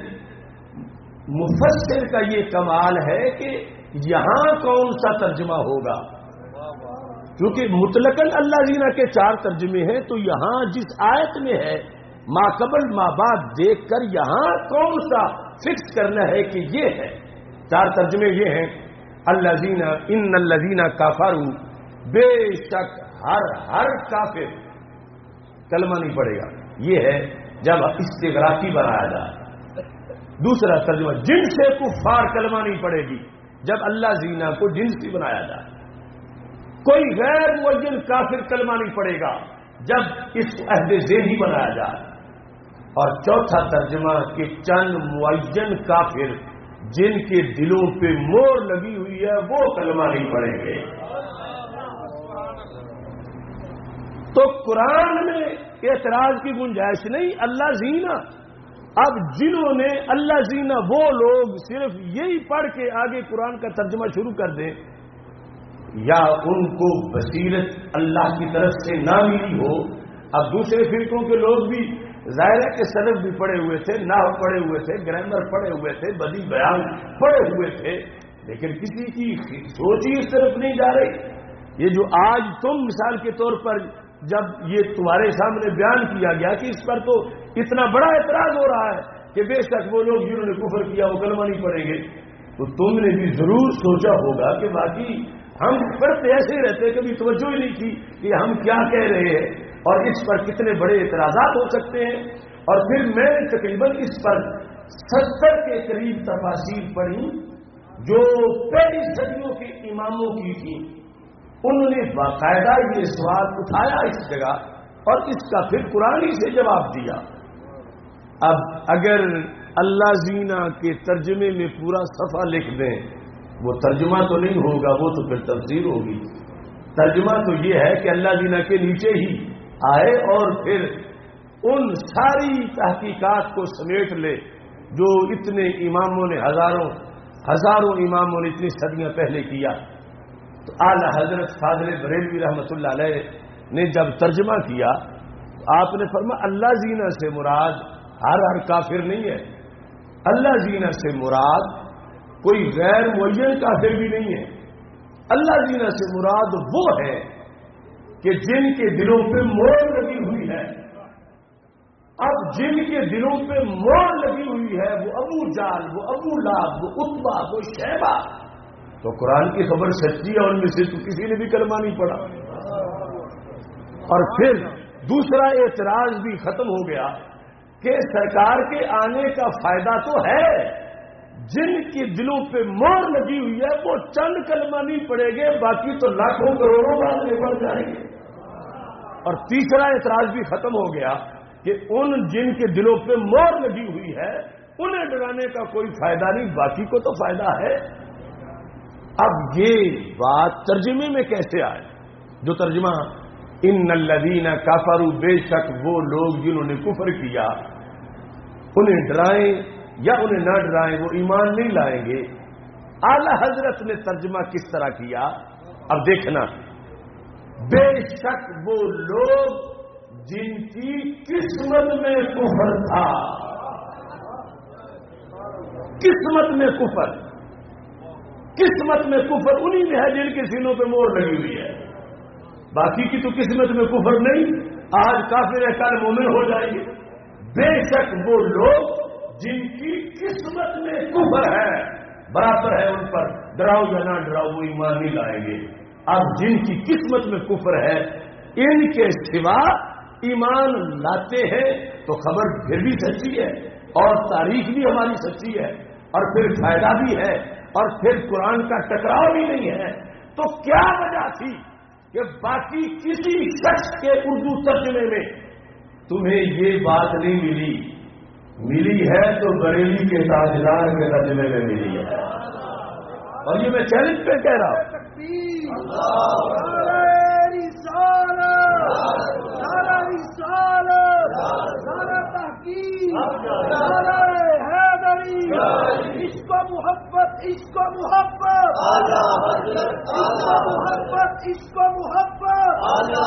مفسر کا یہ کمال ہے کہ یہاں کون سا ترجمہ ہوگا، کیونکہ مطلقاً الذین کے 4 ترجمے ہیں تو یہاں جس آیت میں ہے ما قبل ما بعد دیکھ کر یہاں کون سا فکس کرنا ہے کہ یہ ہے. 4 ترجمے یہ ہیں الذین، ان الذین کفروا، بے شک ہر کافر کلمہ نہیں پڑے گا. یہ ہے جب استغراقی بنایا جائے. دوسرا ترجمہ جن سے کفار کلمہ نہیں پڑے گی، جب اللہ زینا کو جنسی بنایا جائے. کوئی غیر معین کافر کلمہ نہیں پڑے گا جب اس کو عہد ذہنی بنایا جائے. اور چوتھا ترجمہ کہ چند معین کافر جن کے دلوں پہ مور لگی ہوئی ہے وہ کلمہ نہیں پڑیں گے. تو قرآن میں اعتراض کی گنجائش نہیں. اللہ زینا، اب جنہوں نے اللہ زینا، وہ لوگ صرف یہی پڑھ کے آگے قرآن کا ترجمہ شروع کر دیں یا ان کو بصیرت اللہ کی طرف سے نہ ملی ہو. اب دوسرے فرقوں کے لوگ بھی ظاہر ہے کہ سلف بھی پڑھے ہوئے تھے، نحو پڑھے ہوئے تھے، گرامر پڑھے ہوئے تھے، بدیع بیان پڑھے ہوئے تھے، لیکن کسی کی سوچ ہی اس طرف نہیں جا رہی. یہ جو آج تم مثال کے طور پر جب یہ تمہارے سامنے بیان کیا گیا کہ اس پر تو اتنا بڑا اعتراض ہو رہا ہے کہ بے شک وہ لوگ جنہوں نے کفر کیا وہ کلمہ نہیں پڑھیں گے، تو تم نے بھی ضرور سوچا ہوگا کہ باقی ہم پڑھتے ایسے ہی رہتے، کبھی توجہ ہی نہیں کی کہ ہم کیا کہہ رہے ہیں اور اس پر کتنے بڑے اعتراضات ہو سکتے ہیں. اور پھر میں نے تقریباً اس پر 70 کے قریب تفاسیر پڑھی جو پہلی صدیوں کے اماموں کی تھی. انہوں نے باقاعدہ یہ سوال اٹھایا اس جگہ اور اس کا پھر قرآن ہی سے جواب دیا. اب اگر اللہ زینا کے ترجمے میں پورا صفحہ لکھ دیں وہ ترجمہ تو نہیں ہوگا، وہ تو پھر تفسیر ہوگی. ترجمہ تو یہ ہے کہ اللہ زینا کے نیچے ہی آئے اور پھر ان ساری تحقیقات کو سمیٹ لے جو اتنے اماموں نے ہزاروں اماموں نے اتنی صدیاں پہلے کیا. تو اعلی حضرت فاضل بریلوی رحمۃ اللہ علیہ نے جب ترجمہ کیا تو آپ نے فرمایا اللہ زینا سے مراد ہر کافر نہیں ہے. اللہ زینا سے مراد کوئی غیر معین کافر بھی نہیں ہے. اللہ زینا سے مراد وہ ہے کہ جن کے دلوں پہ مور لگی ہوئی ہے. اب جن کے دلوں پہ مور لگی ہوئی ہے وہ ابو جال، وہ ابو لہب، وہ عتبہ، وہ شیبہ، تو قرآن کی خبر سچی ہے، ان میں سے تو کسی نے بھی کلمہ نہیں پڑھا. اور پھر دوسرا اعتراض بھی ختم ہو گیا کہ سرکار کے آنے کا فائدہ تو ہے، جن کے دلوں پہ مور لگی ہوئی ہے وہ چند کلمہ نہیں پڑے گے، باقی تو لاکھوں کروڑوں بعد میں پڑ جائیں گے. اور تیسرا اعتراض بھی ختم ہو گیا کہ ان جن کے دلوں پہ مور لگی ہوئی ہے انہیں ڈرانے کا کوئی فائدہ نہیں، باقی کو تو فائدہ ہے. اب یہ بات ترجمے میں کیسے آئے؟ جو ترجمہ ان الذین کفروا، بے شک وہ لوگ جنہوں نے کفر کیا، انہیں ڈرائیں یا انہیں نہ ڈرائیں وہ ایمان نہیں لائیں گے۔ اعلی حضرت نے ترجمہ کس طرح کیا؟ اب دیکھنا، بے شک وہ لوگ جن کی قسمت میں کفر تھا، قسمت میں کفر، قسمت میں کفر انہی میں ہے جن کے سینوں پہ مور لگی ہوئی ہے، باقی کی تو قسمت میں کفر نہیں، آج کافر ہے کل مومن ہو جائیں گے۔ بے شک وہ لوگ جن کی قسمت میں کفر ہے، برابر ہے ان پر ڈراؤ یا نہ ڈراؤ وہ ایمان نہیں لائیں گے۔ اب جن کی قسمت میں کفر ہے، ان کے سوا ایمان لاتے ہیں تو خبر پھر بھی سچی ہے، اور تاریخ بھی ہماری سچی ہے، اور پھر فائدہ بھی ہے، اور پھر قرآن کا ٹکراؤ بھی نہیں ہے۔ تو کیا وجہ تھی کہ باقی کسی شخص کے اردو ترجمے میں تمہیں یہ بات نہیں ملی؟ ملی ہے تو بریلی کے تاجدار کے ترجمے میں ملی ہے، اور یہ میں چیلنج پہ کہہ رہا ہوں۔ عشق و محبت، عشق و محبت، عشق و محبت،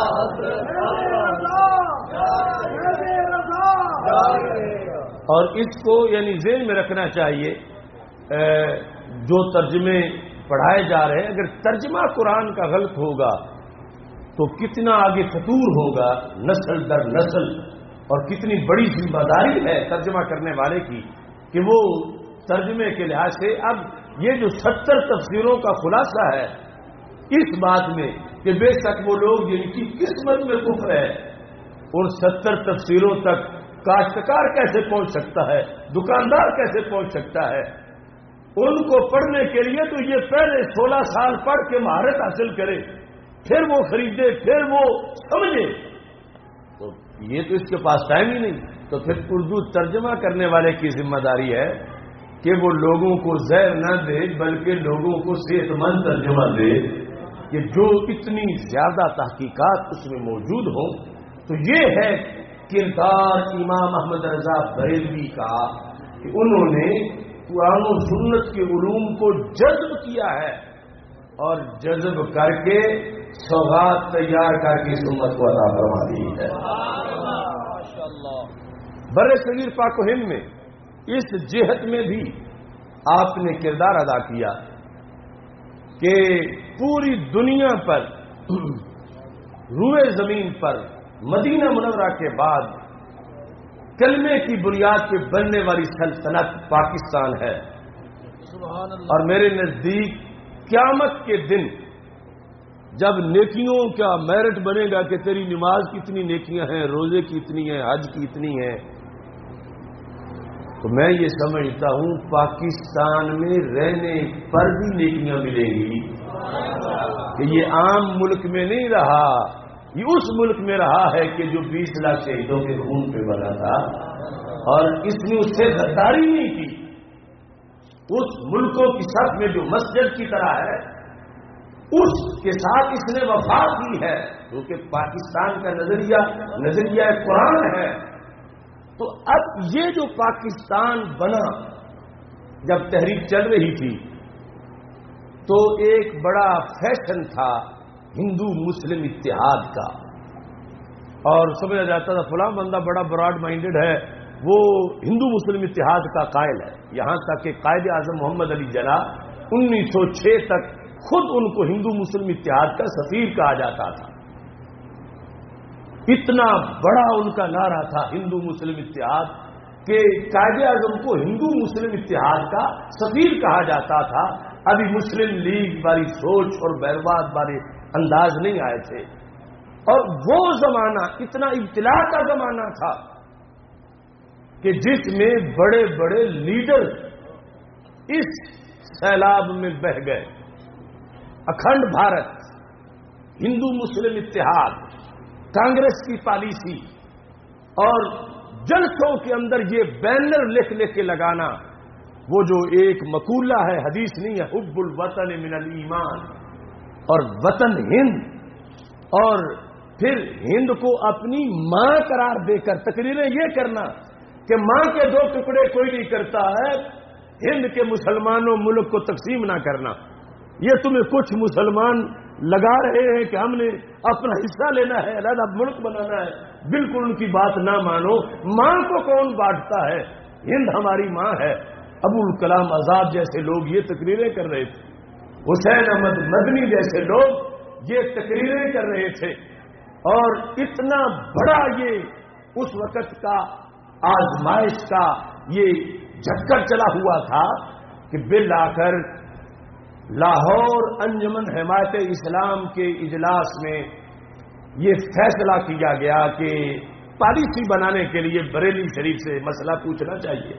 اور اس کو یعنی ذہن میں رکھنا چاہیے، جو ترجمے پڑھائے جا رہے ہیں، اگر ترجمہ قرآن کا غلط ہوگا تو کتنا آگے فتور ہوگا نسل در نسل، اور کتنی بڑی ذمہ داری ہے ترجمہ کرنے والے کی کہ وہ ترجمے کے لحاظ سے، اب یہ جو 70 تفسیروں کا خلاصہ ہے اس بات میں کہ بے شک وہ لوگ جن کی قسمت میں کفر ہے، ان 70 تفسیروں تک کاشتکار کیسے پہنچ سکتا ہے، دکاندار کیسے پہنچ سکتا ہے؟ ان کو پڑھنے کے لیے تو یہ پہلے 16 سال پڑھ کے مہارت حاصل کرے، پھر وہ خریدے، پھر وہ سمجھے، تو یہ تو اس کے پاس ٹائم ہی نہیں۔ تو پھر اردو ترجمہ کرنے والے کی ذمہ داری ہے کہ وہ لوگوں کو زہر نہ دے بلکہ لوگوں کو صحت مند ترجمہ دے، کہ جو اتنی زیادہ تحقیقات اس میں موجود ہوں۔ تو یہ ہے کردار امام احمد رضا بریلوی کا کہ انہوں نے قرآن و سنت کے علوم کو جذب کیا ہے، اور جذب کر کے سوغات تیار کر کے سنت کو عطا فرما دی ہے۔ بر صغیر پاک و ہند میں اس جہت میں بھی آپ نے کردار ادا کیا کہ پوری دنیا پر، روئے زمین پر مدینہ منورہ کے بعد کلمے کی بنیاد پہ بننے والی سلطنت پاکستان ہے، اور میرے نزدیک قیامت کے دن جب نیکیوں کا میرٹ بنے گا کہ تیری نماز کی اتنی نیکیاں ہیں، روزے کی اتنی ہیں، حج کی اتنی ہیں، تو میں یہ سمجھتا ہوں پاکستان میں رہنے پر بھی نیکیاں ملیں گی، کہ یہ عام ملک میں نہیں رہا، یہ اس ملک میں رہا ہے کہ جو 20 لاکھ شہیدوں کے خون پہ بنا تھا، اور اس نے اس سے غداری نہیں کی۔ اس ملکوں کی صف میں جو مسجد کی طرح ہے، اس کے ساتھ اس نے وفا کی ہے، کیونکہ پاکستان کا نظریہ قرآن ہے۔ تو اب یہ جو پاکستان بنا، جب تحریک چل رہی تھی تو ایک بڑا فیشن تھا ہندو مسلم اتحاد کا، اور سمجھا جاتا تھا فلاں بندہ بڑا براڈ مائنڈڈ ہے، وہ ہندو مسلم اتحاد کا قائل ہے، یہاں تک کہ قائد اعظم محمد علی جناح 1906 تک خود ان کو ہندو مسلم اتحاد کا سفیر کہا جاتا تھا۔ اتنا بڑا ان کا نعرہ تھا ہندو مسلم اتحاد کہ قائد اعظم کو ہندو مسلم اتحاد کا سفیر کہا جاتا تھا۔ ابھی مسلم لیگ والی سوچ اور بیرواد والے انداز نہیں آئے تھے، اور وہ زمانہ اتنا ابتلا کا زمانہ تھا کہ جس میں بڑے بڑے لیڈر اس سیلاب میں بہہ گئے۔ اکھنڈ بھارت، ہندو مسلم اتحاد، کانگریس کی پالیسی، اور جلسوں کے اندر یہ بینر لکھ لکھ کے لگانا وہ جو ایک مقولہ ہے، حدیث نہیں ہے، حب الوطن من الایمان، اور وطن ہند، اور پھر ہند کو اپنی ماں قرار دے کر تقریریں یہ کرنا کہ ماں کے دو ٹکڑے کوئی نہیں کرتا ہے، ہند کے مسلمانوں ملک کو تقسیم نہ کرنا۔ یہ تمہیں کچھ مسلمان لگا رہے ہیں کہ ہم نے اپنا حصہ لینا ہے، علیحدہ ملک بنانا ہے، بالکل ان کی بات نہ مانو۔ ماں کو کون بانٹتا ہے؟ ہند ہماری ماں ہے۔ ابو الکلام آزاد جیسے لوگ یہ تقریریں کر رہے تھے، حسین احمد مدنی جیسے لوگ یہ تقریریں کر رہے تھے، اور اتنا بڑا یہ اس وقت کا آزمائش کا یہ جھکر چلا ہوا تھا کہ بالآخر لاہور انجمن حمایت اسلام کے اجلاس میں یہ فیصلہ کیا گیا کہ پالیسی بنانے کے لیے بریلی شریف سے مسئلہ پوچھنا چاہیے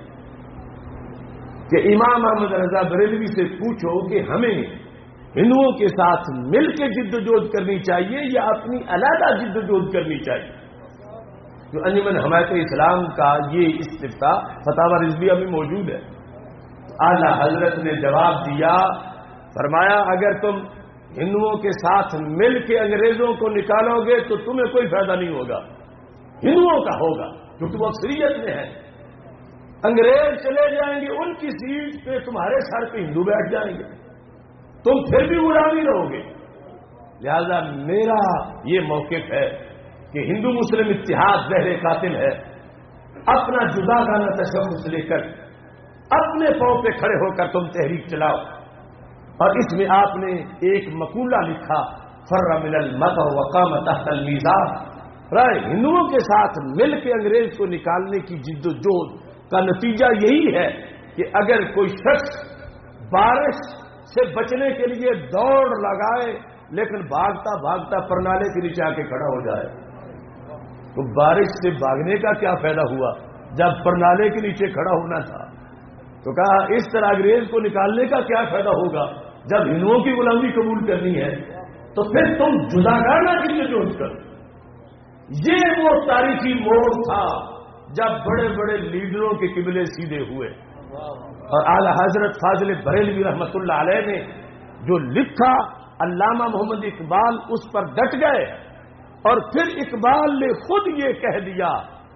کہ امام احمد رضا بریلوی سے پوچھو کہ ہمیں ہندوؤں کے ساتھ مل کے جدوجہد کرنی چاہیے یا اپنی علیحدہ جدوجہد کرنی چاہیے۔ جو انجمن حمایت اسلام کا یہ استفتاء فتاوی رضویہ میں موجود ہے۔ اعلی حضرت نے جواب دیا، فرمایا اگر تم ہندوؤں کے ساتھ مل کے انگریزوں کو نکالو گے تو تمہیں کوئی فائدہ نہیں ہوگا، ہندوؤں کا ہوگا کیونکہ وہ اکثریت میں ہے۔ انگریز چلے جائیں گے، ان کی سیٹ پہ تمہارے سر پہ ہندو بیٹھ جائیں گے، تم پھر بھی غلامی رہو گے۔ لہذا میرا یہ موقف ہے کہ ہندو مسلم اتحاد زہر قاتل ہے۔ اپنا جدا گانا تشخص لے کر اپنے پاؤں پہ کھڑے ہو کر تم تحریک چلاؤ۔ اور اس میں آپ نے ایک مقولہ لکھا، فر من المدح وقام تحت المیزان، ہندوؤں کے ساتھ مل کے انگریز کو نکالنے کی جد و جہد کا نتیجہ یہی ہے کہ اگر کوئی شخص بارش سے بچنے کے لیے دوڑ لگائے لیکن بھاگتا بھاگتا پرنالے کے نیچے آ کے کھڑا ہو جائے تو بارش سے بھاگنے کا کیا فائدہ ہوا جب پرنالے کے نیچے کھڑا ہونا تھا؟ تو کہا اس طرح انگریز کو نکالنے کا کیا فائدہ ہوگا جب ہندوؤں کی غلامی قبول کرنی ہے تو پھر تم جداگانہ کی جدوجہد کرو۔ یہ وہ تاریخی موڑ تھا جب بڑے بڑے لیڈروں کے قبلے سیدھے ہوئے، اور اعلی حضرت فاضل بریلوی رحمت اللہ علیہ نے جو لکھا، علامہ محمد اقبال اس پر ڈٹ گئے، اور پھر اقبال نے خود یہ کہہ دیا،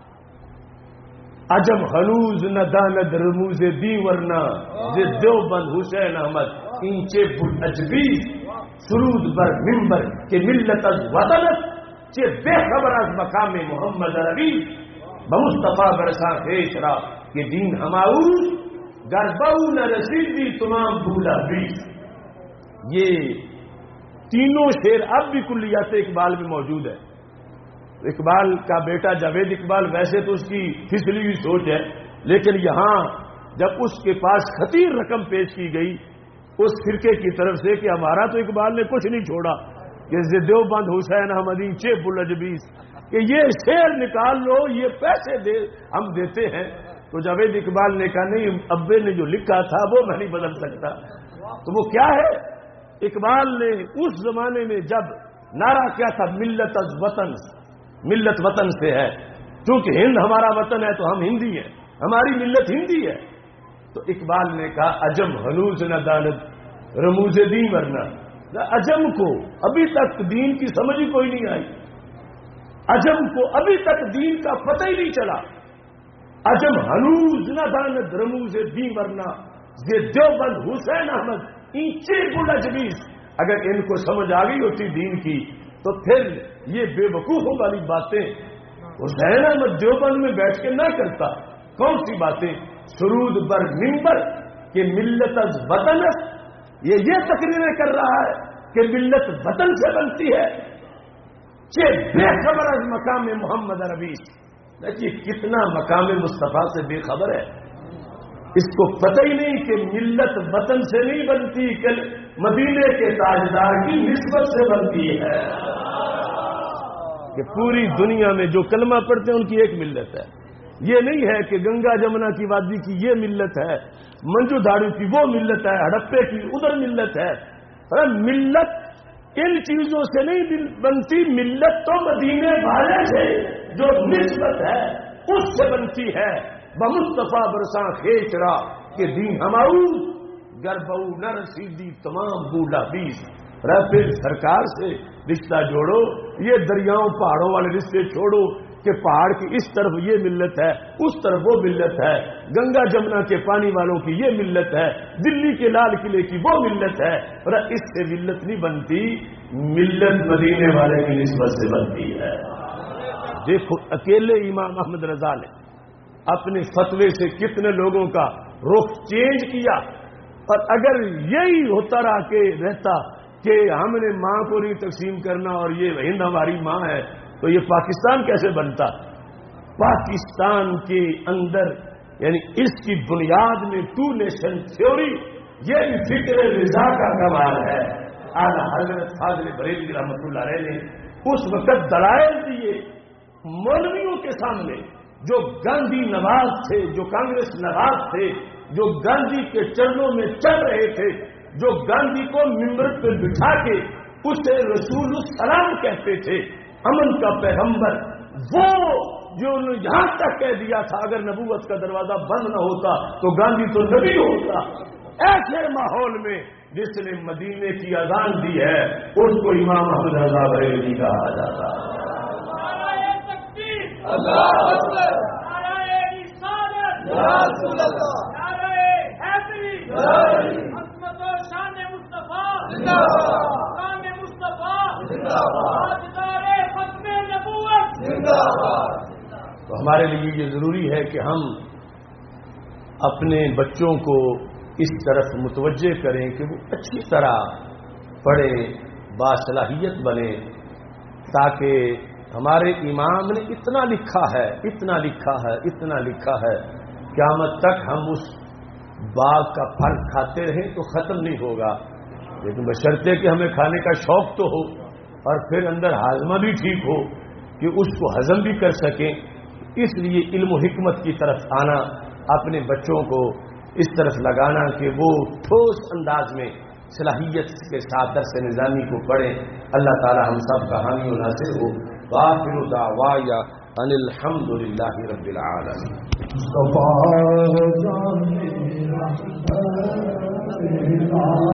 عجم ہنوز نہ داند رموز دی ورنہ دیوبند حسین احمد اینچے اجبی سرود بر ممبر کے ملت از وطنت چے بے خبر از مقام محمد عربی بمصطفیٰ برساں خیش را کہ دین ہماؤز گرباؤ نہ رسیدی تمام بھولا بھی۔ یہ تینوں شعر اب بھی کلیات اقبال میں موجود ہے۔ اقبال کا بیٹا جاوید اقبال ویسے تو اس کی پھسلی ہوئی سوچ ہے، لیکن یہاں جب اس کے پاس خطیر رقم پیش کی گئی اس فرقے کی طرف سے کہ ہمارا تو اقبال نے کچھ نہیں چھوڑا کہ دیوبند حسین احمدی چیف الجبیس کہ یہ شعر نکال لو، یہ پیسے دے ہم دیتے ہیں، تو جاوید اقبال نے کہا نہیں، ابے نے جو لکھا تھا وہ میں نہیں بدل سکتا۔ تو وہ کیا ہے؟ اقبال نے اس زمانے میں جب نعرہ کیا تھا ملت از وطن، ملت وطن سے ہے، چونکہ ہند ہمارا وطن ہے تو ہم ہندی ہیں، ہماری ملت ہندی ہے، تو اقبال نے کہا عجم ہنوز نہ دانت رموز دین ورنہ، عجم کو ابھی تک دین کی سمجھ ہی کوئی نہیں آئی، عجم کو ابھی تک دین کا پتہ ہی نہیں چلا۔ عجم ہنوز نہ دانت رموز دین ورنہ یہ دیوبند حسین احمد اینچے بلجبیس، اگر ان کو سمجھ آ گئی ہوتی دین کی تو پھر یہ بے وقوفوں والی باتیں حسین احمد دیوبند میں بیٹھ کے نہ کرتا۔ کون سی باتیں؟ سرود بر ممبر کہ ملت از وطن، یہ تقریریں کر رہا ہے کہ ملت وطن سے بنتی ہے، بے خبر از مقام محمد عربی۔ دیکھیے کتنا مقام مصطفیٰ سے بے خبر ہے، اس کو پتہ ہی نہیں کہ ملت وطن سے نہیں بنتی کہ مدینے کے تاجدار کی نسبت سے بنتی ہے، کہ پوری دنیا میں جو کلمہ پڑھتے ہیں ان کی ایک ملت ہے۔ یہ نہیں ہے کہ گنگا جمنا کی وادی کی یہ ملت ہے، منجو دھاڑو کی وہ ملت ہے، ہڑپے کی ادھر ملت ہے۔ ملت ان چیزوں سے نہیں بنتی، ملت تو مدینے والے سے جو نسبت ہے اس سے بنتی ہے۔ بمصطفیٰ برساں خیچ را کہ دی ہماؤ گر بہو نہ رسیدی تمام بولا بیس پھر سرکار سے رشتہ جوڑو، یہ دریاؤں پہاڑوں والے رشتے چھوڑو کہ پہاڑ کی اس طرف یہ ملت ہے، اس طرف وہ ملت ہے، گنگا جمنا کے پانی والوں کی یہ ملت ہے، دلی کے لال قلعے کی وہ ملت ہے، اور اس سے ملت نہیں بنتی، ملت مدینے والے کی نسبت سے بنتی ہے۔ دیکھو اکیلے امام احمد رضا نے اپنے فتوے سے کتنے لوگوں کا رخ چینج کیا، اور اگر یہی ہوتا رہا کہ رہتا کہ ہم نے ماں کو نہیں تقسیم کرنا اور یہ ہند ہماری ماں ہے تو یہ پاکستان کیسے بنتا؟ پاکستان کے اندر یعنی اس کی بنیاد میں ٹو نیشن تھیوری، یہ فکر رضا کا کمال ہے۔ اعلیٰ حضرت فاضل بریلوی رحمۃ اللہ علیہ نے اس وقت دلائل دیے مولویوں کے سامنے جو گاندھی نواز تھے، جو کانگریس نواز تھے، جو گاندھی کے چرنوں میں چل رہے تھے، جو گاندھی کو ممبر پہ بٹھا کے اسے رسول السلام کہتے تھے، امن کا پیغمبر، وہ جو یہاں تک کہہ دیا تھا اگر نبوت کا دروازہ بند نہ ہوتا تو گاندھی تو نبی ہوتا۔ ایسے ماحول میں جس نے مدینے کی اذان دی ہے اس کو امام احمد رضا بریلوی کہا جاتا ہے۔ تو ہمارے لیے یہ ضروری ہے کہ ہم اپنے بچوں کو اس طرف متوجہ کریں کہ وہ اچھی طرح پڑھے، باصلاحیت بنے، تاکہ ہمارے امام نے اتنا لکھا ہے، اتنا لکھا ہے، اتنا لکھا ہے، قیامت تک ہم اس باغ کا پھل کھاتے رہیں تو ختم نہیں ہوگا، لیکن بشرطے کہ ہمیں کھانے کا شوق تو ہو اور پھر اندر ہاضمہ بھی ٹھیک ہو کہ اس کو ہضم بھی کر سکیں۔ اس لیے علم و حکمت کی طرف آنا، اپنے بچوں کو اس طرف لگانا کہ وہ ٹھوس انداز میں صلاحیت کے ساتھ درس نظامی کو پڑھیں۔ اللہ تعالی ہم سب کا حامی و ناصر ہو۔ وآخر دعوایا ان الحمد للہ رب العالمین۔